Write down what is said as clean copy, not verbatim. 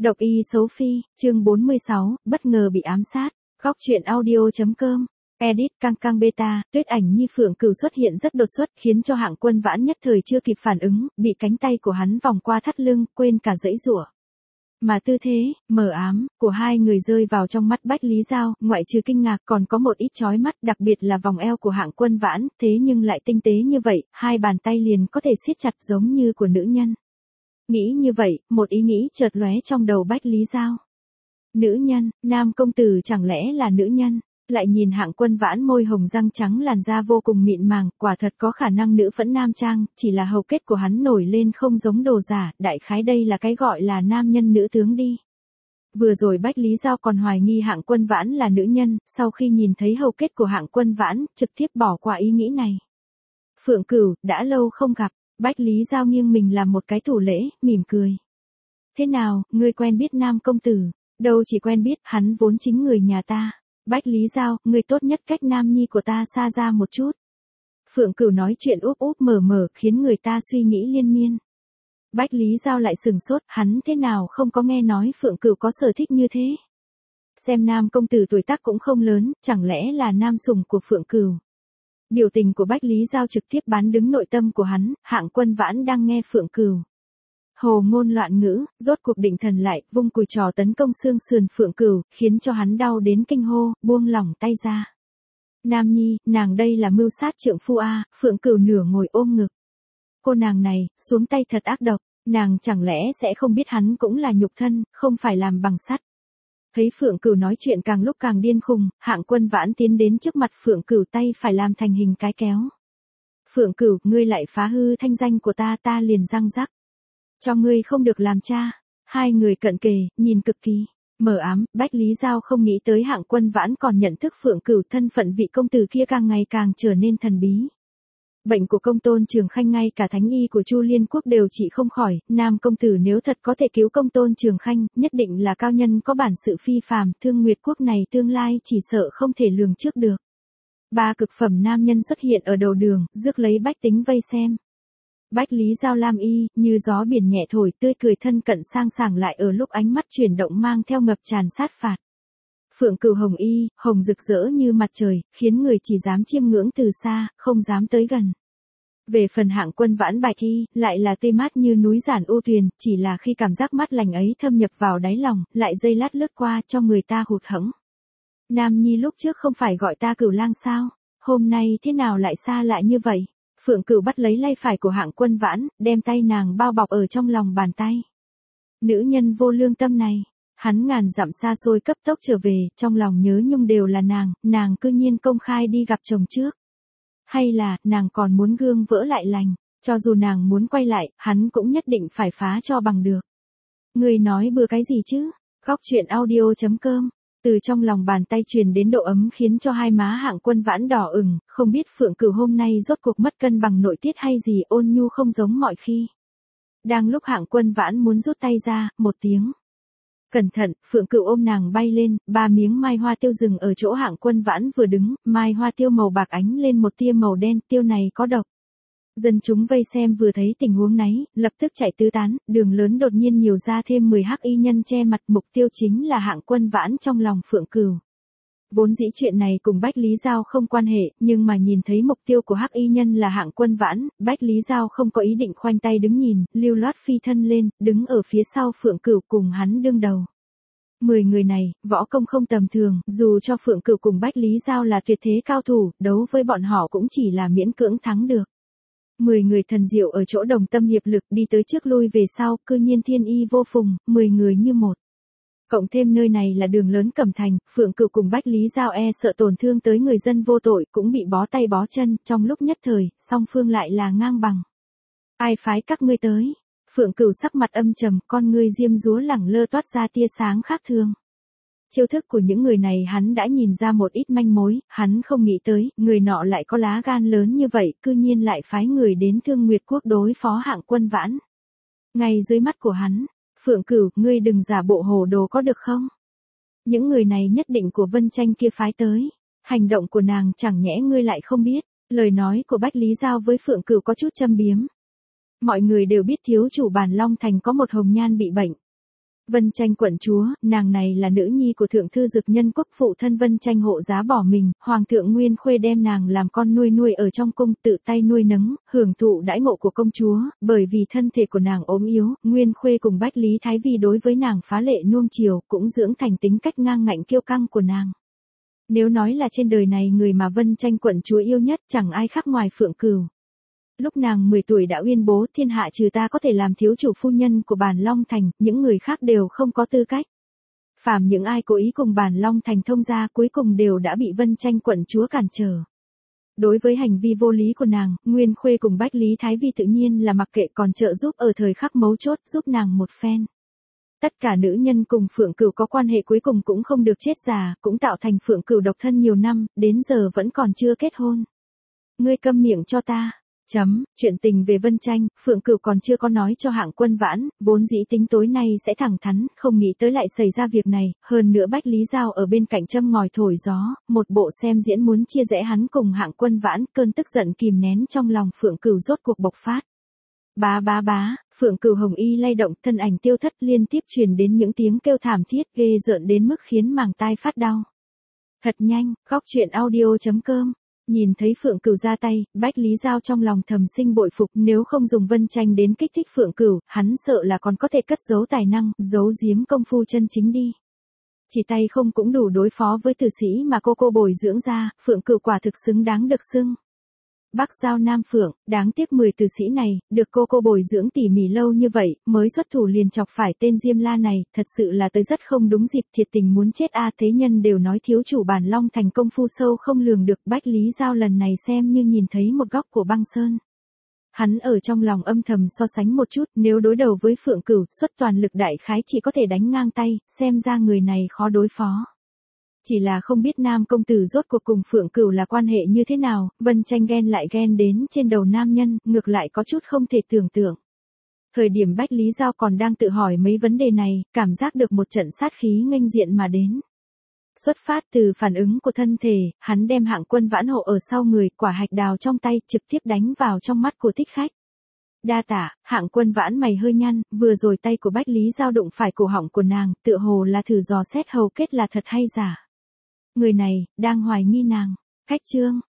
Độc y xấu phi, chương 46, bất ngờ bị ám sát. Góc truyện audio.com. Edit căng căng beta, Tuyết Ảnh Nhi Phượng Cửu xuất hiện rất đột xuất, khiến cho Hạng Quân Vãn nhất thời chưa kịp phản ứng, bị cánh tay của hắn vòng qua thắt lưng, quên cả giãy giụa. Mà tư thế, mờ ám, của hai người rơi vào trong mắt Bách Lý Giao, ngoại trừ kinh ngạc còn có một ít chói mắt, đặc biệt là vòng eo của Hạng Quân Vãn, thế nhưng lại tinh tế như vậy, hai bàn tay liền có thể siết chặt giống như của nữ nhân. Nghĩ như vậy, một ý nghĩ chợt lóe trong đầu Bách Lý Giao. Nữ nhân, nam công tử chẳng lẽ là nữ nhân? Lại nhìn Hạng Quân Vãn môi hồng răng trắng làn da vô cùng mịn màng, quả thật có khả năng nữ phẫn nam trang, chỉ là hầu kết của hắn nổi lên không giống đồ giả, đại khái đây là cái gọi là nam nhân nữ tướng đi. Vừa rồi Bách Lý Giao còn hoài nghi Hạng Quân Vãn là nữ nhân, sau khi nhìn thấy hầu kết của Hạng Quân Vãn, trực tiếp bỏ qua ý nghĩ này. Phượng Cửu, đã lâu không gặp. Bách Lý Giao nghiêng mình làm một cái thủ lễ, mỉm cười. Thế nào, ngươi quen biết nam công tử? Đâu chỉ quen biết, hắn vốn chính người nhà ta. Bách Lý Giao, ngươi tốt nhất cách nam nhi của ta xa ra một chút. Phượng Cửu nói chuyện úp úp mở mở, khiến người ta suy nghĩ liên miên. Bách Lý Giao lại sừng sốt, hắn thế nào không có nghe nói Phượng Cửu có sở thích như thế. Xem nam công tử tuổi tác cũng không lớn, chẳng lẽ là nam sủng của Phượng Cửu. Biểu tình của Bách Lý Giao trực tiếp bán đứng nội tâm của hắn, Hạng Quân Vãn đang nghe Phượng Cửu. Hồ ngôn loạn ngữ, rốt cuộc định thần lại, vung cùi trò tấn công xương sườn Phượng Cửu, khiến cho hắn đau đến kinh hô, buông lỏng tay ra. Nam nhi, nàng đây là mưu sát trượng phu a. Phượng Cửu nửa ngồi ôm ngực. Cô nàng này, xuống tay thật ác độc, nàng chẳng lẽ sẽ không biết hắn cũng là nhục thân, không phải làm bằng sắt. Thấy Phượng Cửu nói chuyện càng lúc càng điên khùng, Hạng Quân Vãn tiến đến trước mặt Phượng Cửu, tay phải làm thành hình cái kéo. Phượng Cửu, ngươi lại phá hư thanh danh của ta liền răng rắc. Cho ngươi không được làm cha. Hai người cận kề, nhìn cực kỳ mờ ám, Bách Lý Giao không nghĩ tới Hạng Quân Vãn còn nhận thức Phượng Cửu, thân phận vị công tử kia càng ngày càng trở nên thần bí. Bệnh của công tôn Trường Khanh ngay cả thánh y của Chu Liên Quốc đều trị không khỏi, nam công tử nếu thật có thể cứu công tôn Trường Khanh, nhất định là cao nhân có bản sự phi phàm, Thương Nguyệt Quốc này tương lai chỉ sợ không thể lường trước được. Ba cực phẩm nam nhân xuất hiện ở đầu đường, rước lấy bách tính vây xem. Bách Lý Giao lam y, như gió biển nhẹ thổi, tươi cười thân cận sang sảng lại ở lúc ánh mắt chuyển động mang theo ngập tràn sát phạt. Phượng Cửu hồng y, hồng rực rỡ như mặt trời, khiến người chỉ dám chiêm ngưỡng từ xa, không dám tới gần. Về phần Hạng Quân Vãn bạch y, lại là tươi mát như núi giản u tuyền, chỉ là khi cảm giác mát lành ấy thâm nhập vào đáy lòng, lại giây lát lướt qua cho người ta hụt hẫng. Nam nhi lúc trước không phải gọi ta Cửu lang sao? Hôm nay thế nào lại xa lạ như vậy? Phượng Cửu bắt lấy tay phải của Hạng Quân Vãn, đem tay nàng bao bọc ở trong lòng bàn tay. Nữ nhân vô lương tâm này. Hắn ngàn dặm xa xôi cấp tốc trở về, trong lòng nhớ nhung đều là nàng cư nhiên công khai đi gặp chồng trước. Hay là, nàng còn muốn gương vỡ lại lành, cho dù nàng muốn quay lại, hắn cũng nhất định phải phá cho bằng được. Người nói bừa cái gì chứ? Góc truyện audio.com. Từ trong lòng bàn tay truyền đến độ ấm khiến cho hai má Hạng Quân Vãn đỏ ửng, không biết Phượng Cửu hôm nay rốt cuộc mất cân bằng nội tiết hay gì, ôn nhu không giống mọi khi. Đang lúc Hạng Quân Vãn muốn rút tay ra, một tiếng. Cẩn thận, Phượng Cửu ôm nàng bay lên, 3 miếng mai hoa tiêu dừng ở chỗ Hạng Quân Vãn vừa đứng, mai hoa tiêu màu bạc ánh lên một tia màu đen, tiêu này có độc. Dân chúng vây xem vừa thấy tình huống này, lập tức chạy tứ tán, đường lớn đột nhiên nhiều ra thêm 10 hắc y nhân che mặt, mục tiêu chính là Hạng Quân Vãn trong lòng Phượng Cửu. Vốn dĩ chuyện này cùng Bách Lý Giao không quan hệ, nhưng mà nhìn thấy mục tiêu của hắc y nhân là Hạng Quân Vãn, Bách Lý Giao không có ý định khoanh tay đứng nhìn, lưu loát phi thân lên, đứng ở phía sau Phượng Cửu cùng hắn đương đầu. 10 người này, võ công không tầm thường, dù cho Phượng Cửu cùng Bách Lý Giao là tuyệt thế cao thủ, đấu với bọn họ cũng chỉ là miễn cưỡng thắng được. 10 người thần diệu ở chỗ đồng tâm hiệp lực, đi tới trước lui về sau, cư nhiên thiên y vô phùng, 10 người như một. Cộng thêm nơi này là đường lớn Cẩm Thành, Phượng Cửu cùng Bách Lý Giao sợ tổn thương tới người dân vô tội, cũng bị bó tay bó chân, trong lúc nhất thời, song phương lại là ngang bằng. Ai phái các ngươi tới? Phượng Cửu sắc mặt âm trầm, con ngươi diêm dúa lẳng lơ toát ra tia sáng khác thường. Chiêu thức của những người này hắn đã nhìn ra một ít manh mối, hắn không nghĩ tới, người nọ lại có lá gan lớn như vậy, cư nhiên lại phái người đến Thương Nguyệt Quốc đối phó Hạng Quân Vãn. Ngay dưới mắt của hắn, Phượng Cửu, ngươi đừng giả bộ hồ đồ có được không? Những người này nhất định của Vân Tranh kia phái tới, hành động của nàng chẳng nhẽ ngươi lại không biết, lời nói của Bách Lý Giao với Phượng Cửu có chút châm biếm. Mọi người đều biết thiếu chủ Bản Long Thành có một hồng nhan bị bệnh. Vân Tranh quận chúa, nàng này là nữ nhi của thượng thư dực nhân quốc, phụ thân Vân Tranh hộ giá bỏ mình, hoàng thượng Nguyên Khuê đem nàng làm con nuôi ở trong cung, tự tay nuôi nấng, hưởng thụ đãi ngộ của công chúa, bởi vì thân thể của nàng ốm yếu, Nguyên Khuê cùng Bách Lý Thái Vi đối với nàng phá lệ nuông chiều, cũng dưỡng thành tính cách ngang ngạnh kiêu căng của nàng. Nếu nói là trên đời này người mà Vân Tranh quận chúa yêu nhất chẳng ai khác ngoài Phượng Cửu. Lúc nàng 10 tuổi đã uyên bố thiên hạ trừ ta có thể làm thiếu chủ phu nhân của Bản Long Thành, những người khác đều không có tư cách. Phàm những ai cố ý cùng Bản Long Thành thông gia cuối cùng đều đã bị Vân Tranh quận chúa cản trở. Đối với hành vi vô lý của nàng, Nguyên Khuê cùng Bách Lý Thái Vi tự nhiên là mặc kệ, còn trợ giúp ở thời khắc mấu chốt giúp nàng một phen. Tất cả nữ nhân cùng Phượng Cửu có quan hệ cuối cùng cũng không được chết già, cũng tạo thành Phượng Cửu độc thân nhiều năm, đến giờ vẫn còn chưa kết hôn. Ngươi câm miệng cho ta. Chuyện tình về Vân Tranh, Phượng Cửu còn chưa có nói cho Hạng Quân Vãn, vốn dĩ tính tối nay sẽ thẳng thắn, không nghĩ tới lại xảy ra việc này, hơn nữa Bách Lý Giao ở bên cạnh châm ngòi thổi gió, một bộ xem diễn muốn chia rẽ hắn cùng Hạng Quân Vãn, cơn tức giận kìm nén trong lòng Phượng Cửu rốt cuộc bộc phát. Bá, Phượng Cửu hồng y lay động, thân ảnh tiêu thất, liên tiếp truyền đến những tiếng kêu thảm thiết ghê rợn đến mức khiến màng tai phát đau. Thật nhanh, góc truyện audio.com. Nhìn thấy Phượng Cửu ra tay, Bách Lý Giao trong lòng thầm sinh bội phục, nếu không dùng Vân Tranh đến kích thích Phượng Cửu, hắn sợ là còn có thể cất giấu tài năng, giấu giếm công phu chân chính đi. Chỉ tay không cũng đủ đối phó với tử sĩ mà cô bồi dưỡng ra, Phượng Cửu quả thực xứng đáng được xưng Bắc Giao Nam Phượng, đáng tiếc 10 tử sĩ này, được cô bồi dưỡng tỉ mỉ lâu như vậy, mới xuất thủ liền chọc phải tên Diêm La này, thật sự là tới rất không đúng dịp, thiệt tình muốn chết a. Thế nhân đều nói thiếu chủ Bản Long Thành công phu sâu không lường được, Bách Lý Giao lần này xem như nhìn thấy một góc của băng sơn. Hắn ở trong lòng âm thầm so sánh một chút, nếu đối đầu với Phượng Cửu, xuất toàn lực đại khái chỉ có thể đánh ngang tay, xem ra người này khó đối phó. Chỉ là không biết nam công tử rốt cuộc cùng Phượng Cửu là quan hệ như thế nào, Vân Tranh ghen lại ghen đến trên đầu nam nhân, ngược lại có chút không thể tưởng tượng. Thời điểm Bách Lý Giao còn đang tự hỏi mấy vấn đề này, cảm giác được một trận sát khí nghênh diện mà đến. Xuất phát từ phản ứng của thân thể, hắn đem Hạng Quân Vãn hộ ở sau người, quả hạch đào trong tay, trực tiếp đánh vào trong mắt của thích khách. Đa tả. Hạng Quân Vãn mày hơi nhăn, vừa rồi tay của Bách Lý Giao đụng phải cổ họng của nàng, tựa hồ là thử dò xét hầu kết là thật hay giả. Người này, đang hoài nghi nàng. Cách chương.